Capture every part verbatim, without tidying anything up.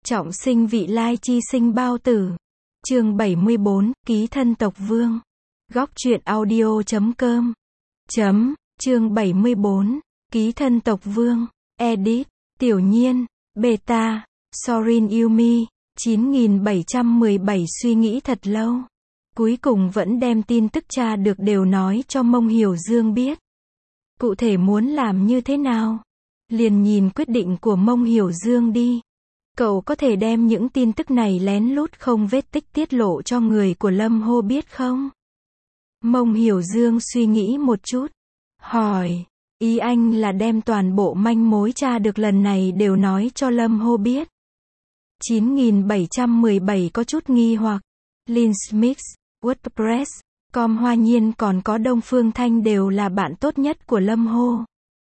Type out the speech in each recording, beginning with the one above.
Trọng sinh vị lai chi sinh bao tử. Chương bảy mươi bốn, ký thân tộc vương. Góc truyện audio chấm com. Chấm, chương bảy mươi bốn, ký thân tộc vương. Edit, Tiểu Nhiên, Beta, Sorin Yumi, chín nghìn bảy trăm mười bảy suy nghĩ thật lâu. Cuối cùng vẫn đem tin tức tra được đều nói cho Mông Hiểu Dương biết. Cụ thể muốn làm như thế nào? Liền nhìn quyết định của Mông Hiểu Dương đi. Cậu có thể đem những tin tức này lén lút không vết tích tiết lộ cho người của Lâm Hô biết không? Mông Hiểu Dương suy nghĩ một chút. Hỏi, ý anh là đem toàn bộ manh mối tra được lần này đều nói cho Lâm Hô biết. chín nghìn bảy trăm mười bảy có chút nghi hoặc. Linsmith, WordPress, com Hoa Nhiên còn có Đông Phương Thanh đều là bạn tốt nhất của Lâm Hô.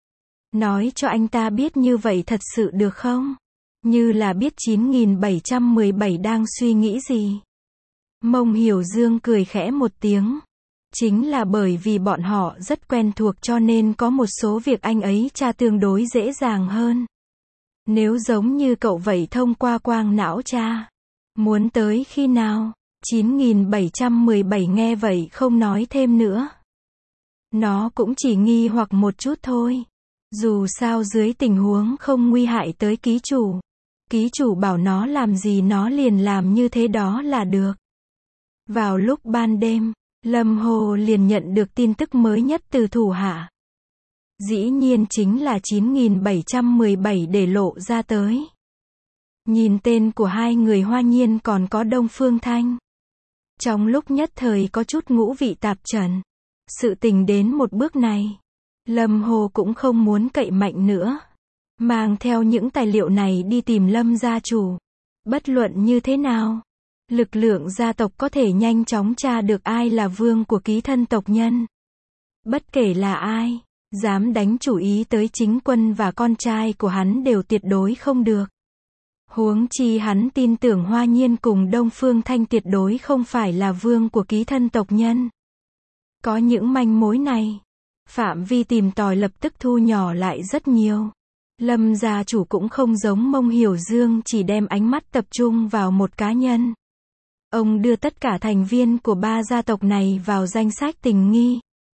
Nói cho anh ta biết như vậy thật sự được không? Như là biết chín nghìn bảy trăm mười bảy đang suy nghĩ gì. Mông Hiểu Dương cười khẽ một tiếng. Chính là bởi vì bọn họ rất quen thuộc cho nên có một số việc anh ấy tra tương đối dễ dàng hơn. Nếu giống như cậu vậy thông qua quang não tra. Muốn tới khi nào? chín nghìn bảy trăm mười bảy nghe vậy không nói thêm nữa. Nó cũng chỉ nghi hoặc một chút thôi. Dù sao dưới tình huống không nguy hại tới ký chủ. Ký chủ bảo nó làm gì nó liền làm như thế đó là được. Vào lúc ban đêm, Lâm Hồ liền nhận được tin tức mới nhất từ thủ hạ. Dĩ nhiên chính là chín nghìn bảy trăm mười bảy để lộ ra tới. Nhìn tên của hai người Hoa Nhiên còn có Đông Phương Thanh. Trong lúc nhất thời có chút ngũ vị tạp trần. Sự tình đến một bước này, Lâm Hồ cũng không muốn cậy mạnh nữa. Mang theo những tài liệu này đi tìm Lâm gia chủ. Bất luận như thế nào, lực lượng gia tộc có thể nhanh chóng tra được ai là vương của ký thân tộc nhân. Bất kể là ai, dám đánh chủ ý tới chính quân và con trai của hắn đều tuyệt đối không được. Huống chi hắn tin tưởng Hoa Nhiên cùng Đông Phương Thanh tuyệt đối không phải là vương của ký thân tộc nhân. Có những manh mối này, phạm vi tìm tòi lập tức thu nhỏ lại rất nhiều. Lâm gia chủ cũng không giống Mông Hiểu Dương chỉ đem ánh mắt tập trung vào một cá nhân. Ông đưa tất cả thành viên của ba gia tộc này vào danh sách tình nghi.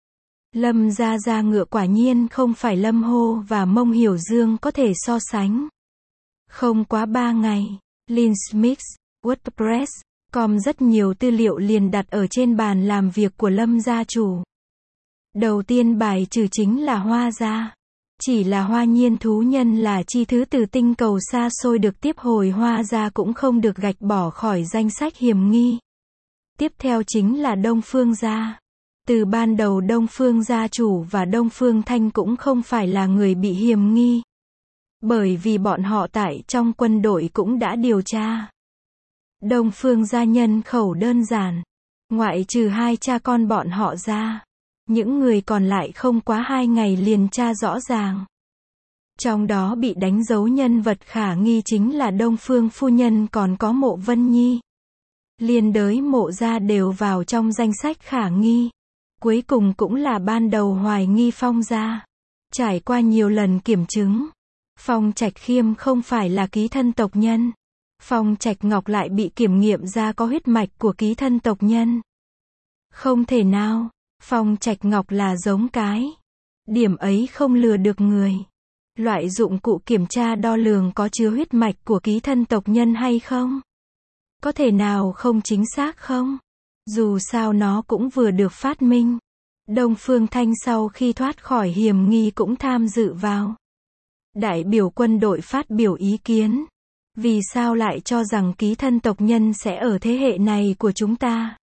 Lâm gia gia ngựa quả nhiên không phải Lâm Hô và Mông Hiểu Dương có thể so sánh. Không quá ba ngày, Linsmith, WordPress, com rất nhiều tư liệu liền đặt ở trên bàn làm việc của Lâm gia chủ. Đầu tiên bài trừ chính là Hoa gia. Chỉ là Hoa Nhiên thú nhân là chi thứ từ tinh cầu xa xôi được tiếp hồi Hoa gia cũng không được gạch bỏ khỏi danh sách hiểm nghi. Tiếp theo chính là Đông Phương gia. Từ ban đầu Đông Phương gia chủ và Đông Phương Thanh cũng không phải là người bị hiểm nghi. Bởi vì bọn họ tại trong quân đội cũng đã điều tra. Đông Phương gia nhân khẩu đơn giản. Ngoại trừ hai cha con bọn họ ra. Những người còn lại không quá hai ngày liền tra rõ ràng. Trong đó bị đánh dấu nhân vật khả nghi chính là Đông Phương phu nhân còn có Mộ Vân Nhi. Liên đới Mộ gia đều vào trong danh sách khả nghi. Cuối cùng cũng là ban đầu hoài nghi Phong gia. Trải qua nhiều lần kiểm chứng, Phong Trạch Khiêm không phải là ký thân tộc nhân. Phong Trạch Ngọc lại bị kiểm nghiệm ra có huyết mạch của ký thân tộc nhân. Không thể nào. Phong Trạch Ngọc là giống cái. Điểm ấy không lừa được người. Loại dụng cụ kiểm tra đo lường có chứa huyết mạch của ký thân tộc nhân hay không? Có thể nào không chính xác không? Dù sao nó cũng vừa được phát minh. Đông Phương Thanh sau khi thoát khỏi hiểm nghi cũng tham dự vào. Đại biểu quân đội phát biểu ý kiến. Vì sao lại cho rằng ký thân tộc nhân sẽ ở thế hệ này của chúng ta?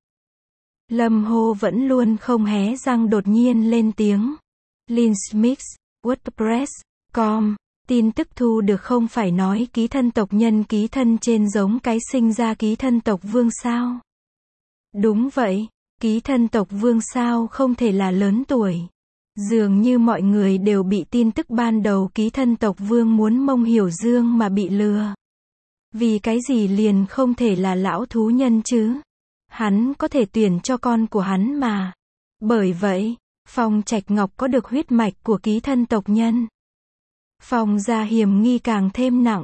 Lâm Hô vẫn luôn không hé răng đột nhiên lên tiếng. Linsmith, WordPress, com, tin tức thu được không phải nói ký thân tộc nhân ký thân trên giống cái sinh ra ký thân tộc vương sao? Đúng vậy, ký thân tộc vương sao không thể là lớn tuổi. Dường như mọi người đều bị tin tức ban đầu ký thân tộc vương muốn Mông Hiểu Dương mà bị lừa. Vì cái gì liền không thể là lão thú nhân chứ? Hắn có thể tuyển cho con của hắn mà. Bởi vậy, Phong Trạch Ngọc có được huyết mạch của ký thân tộc nhân. Phong gia hiểm nghi càng thêm nặng.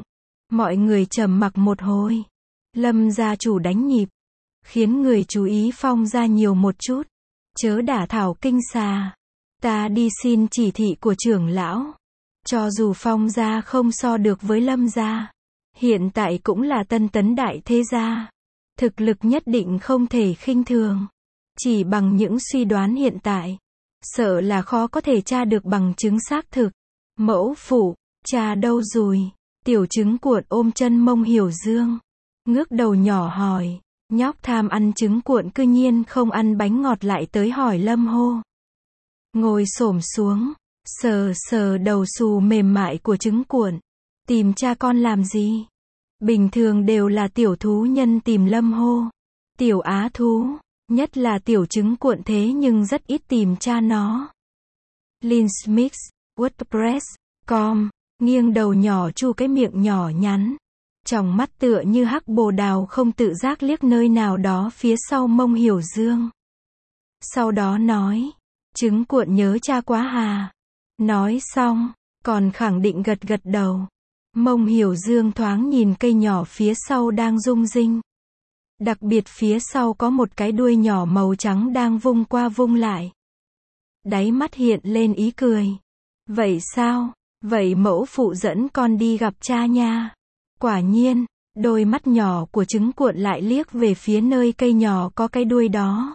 Mọi người trầm mặc một hồi. Lâm gia chủ đánh nhịp, khiến người chú ý Phong gia nhiều một chút. Chớ đả thảo kinh xà. Ta đi xin chỉ thị của trưởng lão. Cho dù Phong gia không so được với Lâm gia, hiện tại cũng là tân tấn đại thế gia. Thực lực nhất định không thể khinh thường. Chỉ bằng những suy đoán hiện tại, sợ là khó có thể tra được bằng chứng xác thực. Mẫu phụ, cha đâu rồi? Tiểu trứng cuộn ôm chân Mông Hiểu Dương, ngước đầu nhỏ hỏi. Nhóc tham ăn trứng cuộn cư nhiên không ăn bánh ngọt lại tới hỏi Lâm hô. Ngồi xổm xuống, sờ sờ đầu xù mềm mại của trứng cuộn. Tìm cha con làm gì? Bình thường đều là tiểu thú nhân tìm Lâm hô. Tiểu á thú, nhất là tiểu trứng cuộn thế nhưng rất ít tìm cha nó. Linsmith, WordPress, com, nghiêng đầu nhỏ chu cái miệng nhỏ nhắn. Tròng mắt tựa như hắc bồ đào không tự giác liếc nơi nào đó phía sau Mông Hiểu Dương. Sau đó nói, trứng cuộn nhớ cha quá hà. Nói xong, còn khẳng định gật gật đầu. Mông Hiểu Dương thoáng nhìn cây nhỏ phía sau đang rung rinh. Đặc biệt phía sau có một cái đuôi nhỏ màu trắng đang vung qua vung lại. Đáy mắt hiện lên ý cười. Vậy sao? Vậy mẫu phụ dẫn con đi gặp cha nha. Quả nhiên, đôi mắt nhỏ của trứng cuộn lại liếc về phía nơi cây nhỏ có cái đuôi đó.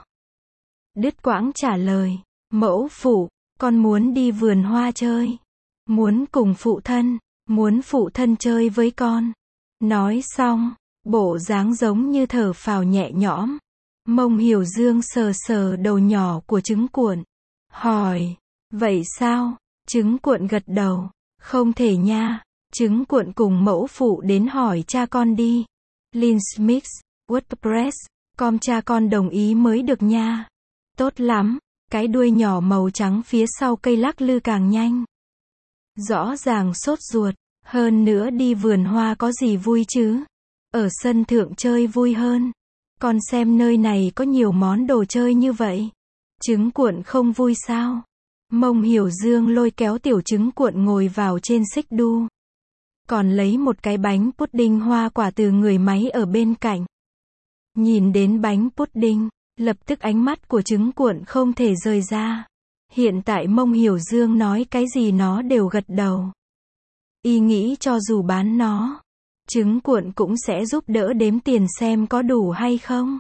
Đứt quãng trả lời, mẫu phụ, con muốn đi vườn hoa chơi. Muốn cùng phụ thân, muốn phụ thân chơi với con. Nói xong, bộ dáng giống như thở phào nhẹ nhõm. Mông Hiểu Dương sờ sờ đầu nhỏ của trứng cuộn. Hỏi, vậy sao? Trứng cuộn gật đầu, không thể nha. Trứng cuộn cùng mẫu phụ đến hỏi cha con đi. Linsmith, WordPress, com cha con đồng ý mới được nha. Tốt lắm, cái đuôi nhỏ màu trắng phía sau cây lắc lư càng nhanh. Rõ ràng sốt ruột, hơn nữa đi vườn hoa có gì vui chứ? Ở sân thượng chơi vui hơn. Con xem nơi này có nhiều món đồ chơi như vậy. Trứng cuộn không vui sao? Mông Hiểu Dương lôi kéo tiểu trứng cuộn ngồi vào trên xích đu. Còn lấy một cái bánh pudding hoa quả từ người máy ở bên cạnh. Nhìn đến bánh pudding, lập tức ánh mắt của trứng cuộn không thể rời ra. Hiện tại Mông Hiểu Dương nói cái gì nó đều gật đầu. Y nghĩ cho dù bán nó, trứng cuộn cũng sẽ giúp đỡ đếm tiền xem có đủ hay không.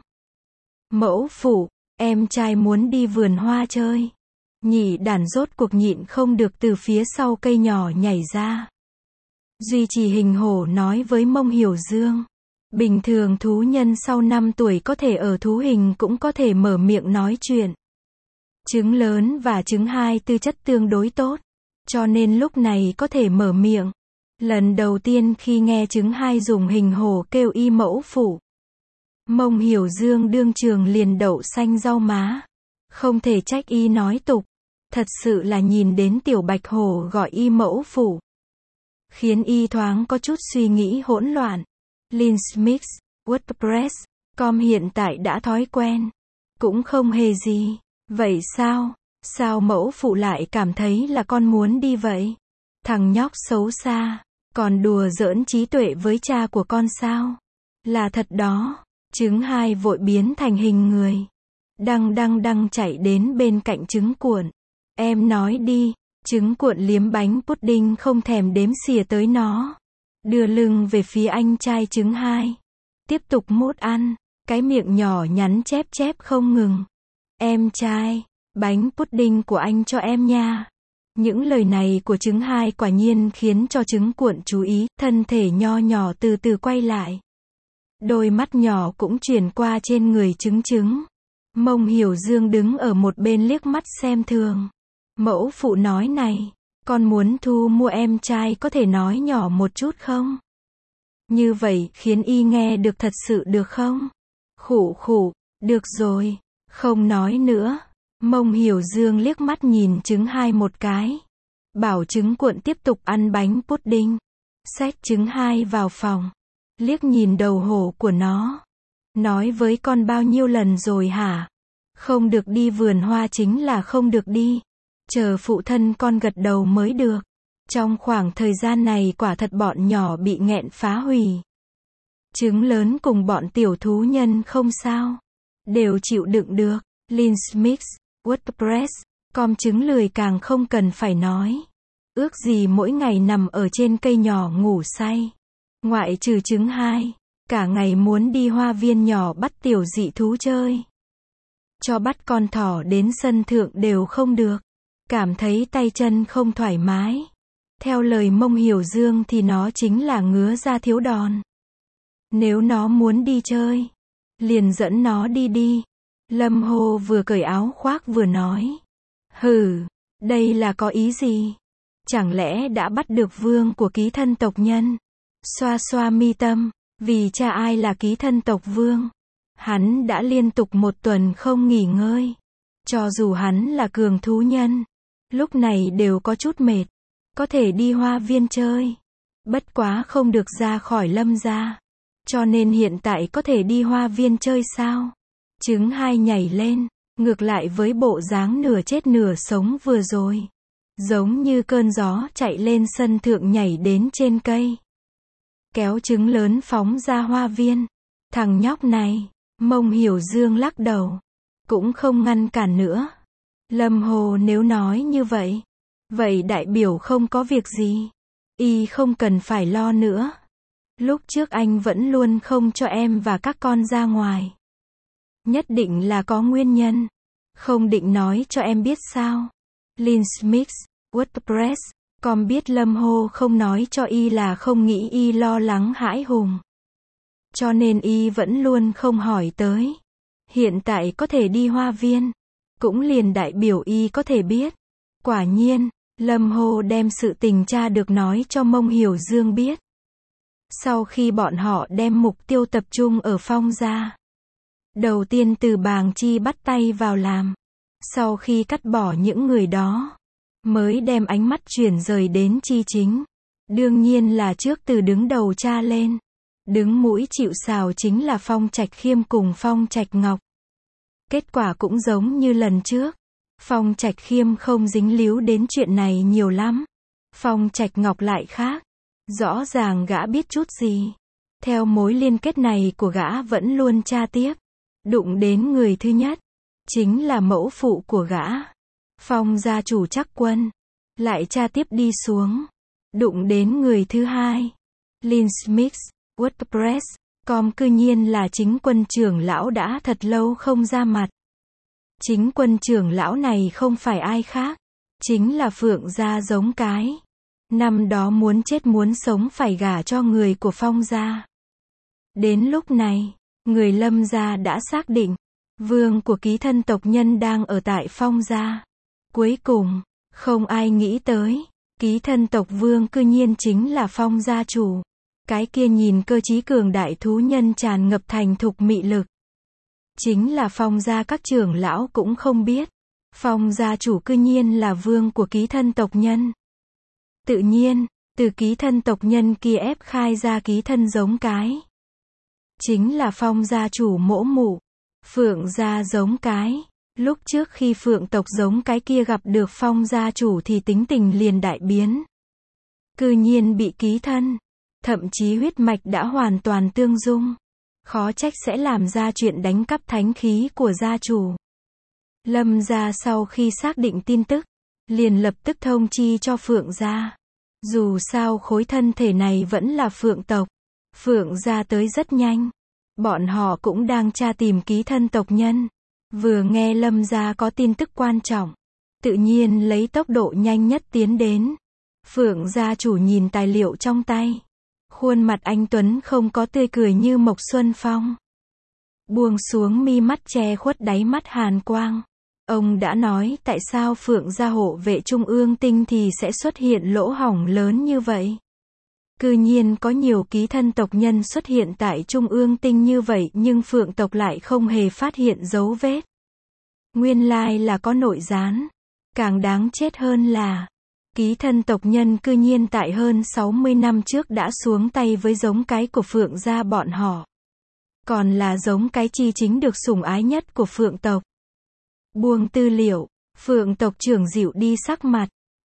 Mẫu phụ, em trai muốn đi vườn hoa chơi. Nhị đàn rốt cuộc nhịn không được từ phía sau cây nhỏ nhảy ra. Duy trì hình hổ nói với Mông Hiểu Dương. Bình thường thú nhân sau năm tuổi có thể ở thú hình cũng có thể mở miệng nói chuyện. Trứng lớn và trứng hai tư chất tương đối tốt, cho nên lúc này có thể mở miệng. Lần đầu tiên khi nghe trứng hai dùng hình hổ kêu y mẫu phụ, Mông Hiểu Dương đương trường liền đậu xanh rau má. Không thể trách y nói tục. Thật sự là nhìn đến tiểu bạch hổ gọi y mẫu phụ, khiến y thoáng có chút suy nghĩ hỗn loạn. Linsmith, WordPress, com hiện tại đã thói quen. Cũng không hề gì. Vậy sao? Sao mẫu phụ lại cảm thấy là con muốn đi vậy? Thằng nhóc xấu xa, còn đùa giỡn trí tuệ với cha của con sao? Là thật đó. Trứng hai vội biến thành hình người. Đăng đăng đăng chạy đến bên cạnh trứng cuộn. Em nói đi. Trứng cuộn liếm bánh pudding không thèm đếm xỉa tới nó. Đưa lưng về phía anh trai trứng hai. Tiếp tục mút ăn. Cái miệng nhỏ nhắn chép chép không ngừng. Em trai, bánh pudding của anh cho em nha. Những lời này của trứng hai quả nhiên khiến cho trứng cuộn chú ý. Thân thể nho nhỏ từ từ quay lại. Đôi mắt nhỏ cũng chuyển qua trên người trứng trứng. Mông Hiểu Dương đứng ở một bên liếc mắt xem thường. Mẫu phụ nói này, con muốn thu mua em trai có thể nói nhỏ một chút không? Như vậy khiến y nghe được thật sự được không? Khụ khụ, được rồi, không nói nữa. Mông Hiểu Dương liếc mắt nhìn trứng hai một cái. Bảo trứng cuộn tiếp tục ăn bánh pudding. Xách trứng hai vào phòng. Liếc nhìn đầu hổ của nó. Nói với con bao nhiêu lần rồi hả? Không được đi vườn hoa chính là không được đi. Chờ phụ thân con gật đầu mới được. Trong khoảng thời gian này quả thật bọn nhỏ bị nghẹn phá hủy. Trứng lớn cùng bọn tiểu thú nhân không sao. Đều chịu đựng được. Linsmix, WordPress, com trứng lười càng không cần phải nói. Ước gì mỗi ngày nằm ở trên cây nhỏ ngủ say. Ngoại trừ trứng hai, cả ngày muốn đi hoa viên nhỏ bắt tiểu dị thú chơi. Cho bắt con thỏ đến sân thượng đều không được. Cảm thấy tay chân không thoải mái. Theo lời Mông Hiểu Dương thì nó chính là ngứa ra thiếu đòn. Nếu nó muốn đi chơi, liền dẫn nó đi đi. Lâm Hồ vừa cởi áo khoác vừa nói. Hừ, đây là có ý gì? Chẳng lẽ đã bắt được vương của ký thân tộc nhân? Xoa xoa mi tâm, vì cha ai là ký thân tộc vương? Hắn đã liên tục một tuần không nghỉ ngơi. Cho dù hắn là cường thú nhân, lúc này đều có chút mệt. Có thể đi hoa viên chơi. Bất quá không được ra khỏi Lâm gia. Cho nên hiện tại có thể đi hoa viên chơi sao? Trứng hai nhảy lên, ngược lại với bộ dáng nửa chết nửa sống vừa rồi. Giống như cơn gió chạy lên sân thượng nhảy đến trên cây. Kéo trứng lớn phóng ra hoa viên. Thằng nhóc này, Mông Hiểu Dương lắc đầu. Cũng không ngăn cản nữa. Lâm Hồ nếu nói như vậy. Vậy đại biểu không có việc gì. Y không cần phải lo nữa. Lúc trước anh vẫn luôn không cho em và các con ra ngoài. Nhất định là có nguyên nhân. Không định nói cho em biết sao. Linsmix, WordPress, com biết Lâm Hồ không nói cho Y là không nghĩ Y lo lắng hãi hùng. Cho nên Y vẫn luôn không hỏi tới. Hiện tại có thể đi hoa viên. Cũng liền đại biểu Y có thể biết. Quả nhiên, Lâm Hồ đem sự tình cha được nói cho Mông Hiểu Dương biết. Sau khi bọn họ đem mục tiêu tập trung ở Phong gia. Đầu tiên từ Bàng Chi bắt tay vào làm. Sau khi cắt bỏ những người đó, mới đem ánh mắt chuyển rời đến Chi Chính. Đương nhiên là trước từ đứng đầu cha lên. Đứng mũi chịu sào chính là Phong Trạch Khiêm cùng Phong Trạch Ngọc. Kết quả cũng giống như lần trước. Phong Trạch Khiêm không dính líu đến chuyện này nhiều lắm. Phong Trạch Ngọc lại khác. Rõ ràng gã biết chút gì. Theo mối liên kết này của gã vẫn luôn tra tiếp. Đụng đến người thứ nhất. Chính là mẫu phụ của gã. Phong gia chủ Trắc Quân. Lại tra tiếp đi xuống. Đụng đến người thứ hai. Linsmix, WordPress, com cư nhiên là Chính Quân trưởng lão đã thật lâu không ra mặt. Chính Quân trưởng lão này không phải ai khác. Chính là Phượng gia giống cái. Năm đó muốn chết muốn sống phải gả cho người của Phong gia. Đến lúc này, người Lâm gia đã xác định. Vương của ký thân tộc nhân đang ở tại Phong gia. Cuối cùng, không ai nghĩ tới. Ký thân tộc vương cư nhiên chính là Phong gia chủ. Cái kia nhìn cơ trí cường đại thú nhân tràn ngập thành thục mị lực. Chính là Phong gia các trưởng lão cũng không biết. Phong gia chủ cư nhiên là vương của ký thân tộc nhân. Tự nhiên, từ ký thân tộc nhân kia ép khai ra ký thân giống cái. Chính là Phong gia chủ mỗ mụ. Phượng gia giống cái. Lúc trước khi Phượng tộc giống cái kia gặp được Phong gia chủ thì tính tình liền đại biến. Cư nhiên bị ký thân. Thậm chí huyết mạch đã hoàn toàn tương dung. Khó trách sẽ làm ra chuyện đánh cắp thánh khí của gia chủ. Lâm gia sau khi xác định tin tức, liền lập tức thông chi cho Phượng gia. Dù sao khối thân thể này vẫn là Phượng tộc. Phượng gia tới rất nhanh. Bọn họ cũng đang tra tìm ký thân tộc nhân. Vừa nghe Lâm gia có tin tức quan trọng, tự nhiên lấy tốc độ nhanh nhất tiến đến. Phượng gia chủ nhìn tài liệu trong tay. Khuôn mặt anh tuấn không có tươi cười như Mộc Xuân Phong. Buông xuống mi mắt che khuất đáy mắt hàn quang. Ông đã nói tại sao Phượng gia hộ vệ trung ương tinh thì sẽ xuất hiện lỗ hổng lớn như vậy. Cư nhiên có nhiều ký thân tộc nhân xuất hiện tại trung ương tinh như vậy nhưng Phượng tộc lại không hề phát hiện dấu vết. Nguyên lai là có nội gián. Càng đáng chết hơn là ký thân tộc nhân cư nhiên tại hơn sáu mươi năm trước đã xuống tay với giống cái của Phượng gia bọn họ. Còn là giống cái chi chính được sủng ái nhất của Phượng tộc. Buông tư liệu, Phượng tộc trưởng dịu đi sắc mặt.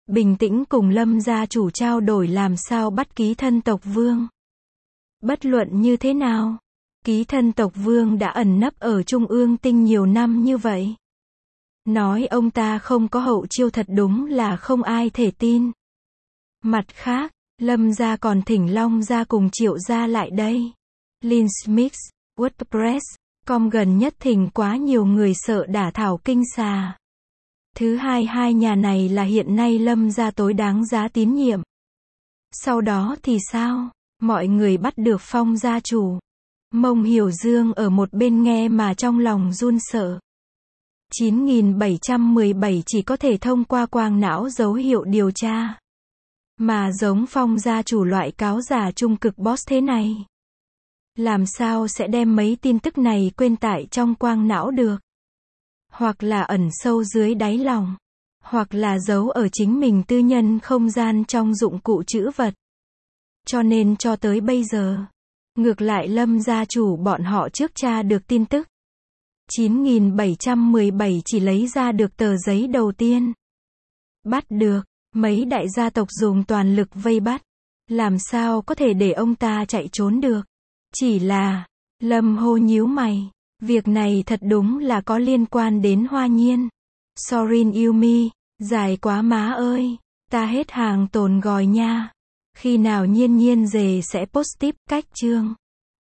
bình tĩnh cùng Lâm gia chủ trao đổi làm sao bắt ký thân tộc vương. Bất luận như thế nào, ký thân tộc vương đã ẩn nấp ở Trung ương tinh nhiều năm như vậy. Nói ông ta không có hậu chiêu thật đúng là không ai thể tin. Mặt khác, Lâm gia còn thỉnh Long gia cùng Triệu gia lại đây. Linsmith, WordPress, com gần nhất thỉnh quá nhiều người sợ đả thảo kinh xà. Thứ hai hai nhà này là hiện nay Lâm gia tối đáng giá tín nhiệm. Sau đó thì sao? Mọi người bắt được Phong gia chủ. Mông Hiểu Dương ở một bên nghe mà trong lòng run sợ. chín nghìn bảy trăm mười bảy chỉ có thể thông qua quang não dấu hiệu điều tra. Mà giống Phong gia chủ loại cáo giả trung cực boss thế này. Làm sao sẽ đem mấy tin tức này quên tại trong quang não được? Hoặc là ẩn sâu dưới đáy lòng. Hoặc là giấu ở chính mình tư nhân không gian trong dụng cụ trữ vật. Cho nên cho tới bây giờ, ngược lại Lâm gia chủ bọn họ trước tra được tin tức. chín nghìn bảy trăm mười bảy chỉ lấy ra được tờ giấy đầu tiên. Bắt được, mấy đại gia tộc dùng toàn lực vây bắt. Làm sao có thể để ông ta chạy trốn được? Chỉ là, Lâm hô nhíu mày. Việc này thật đúng là có liên quan đến Hoa Nhiên. Sorin Yumi, dài quá má ơi. Ta hết hàng tồn gòi nha. Khi nào Nhiên Nhiên về sẽ post tiếp cách chương.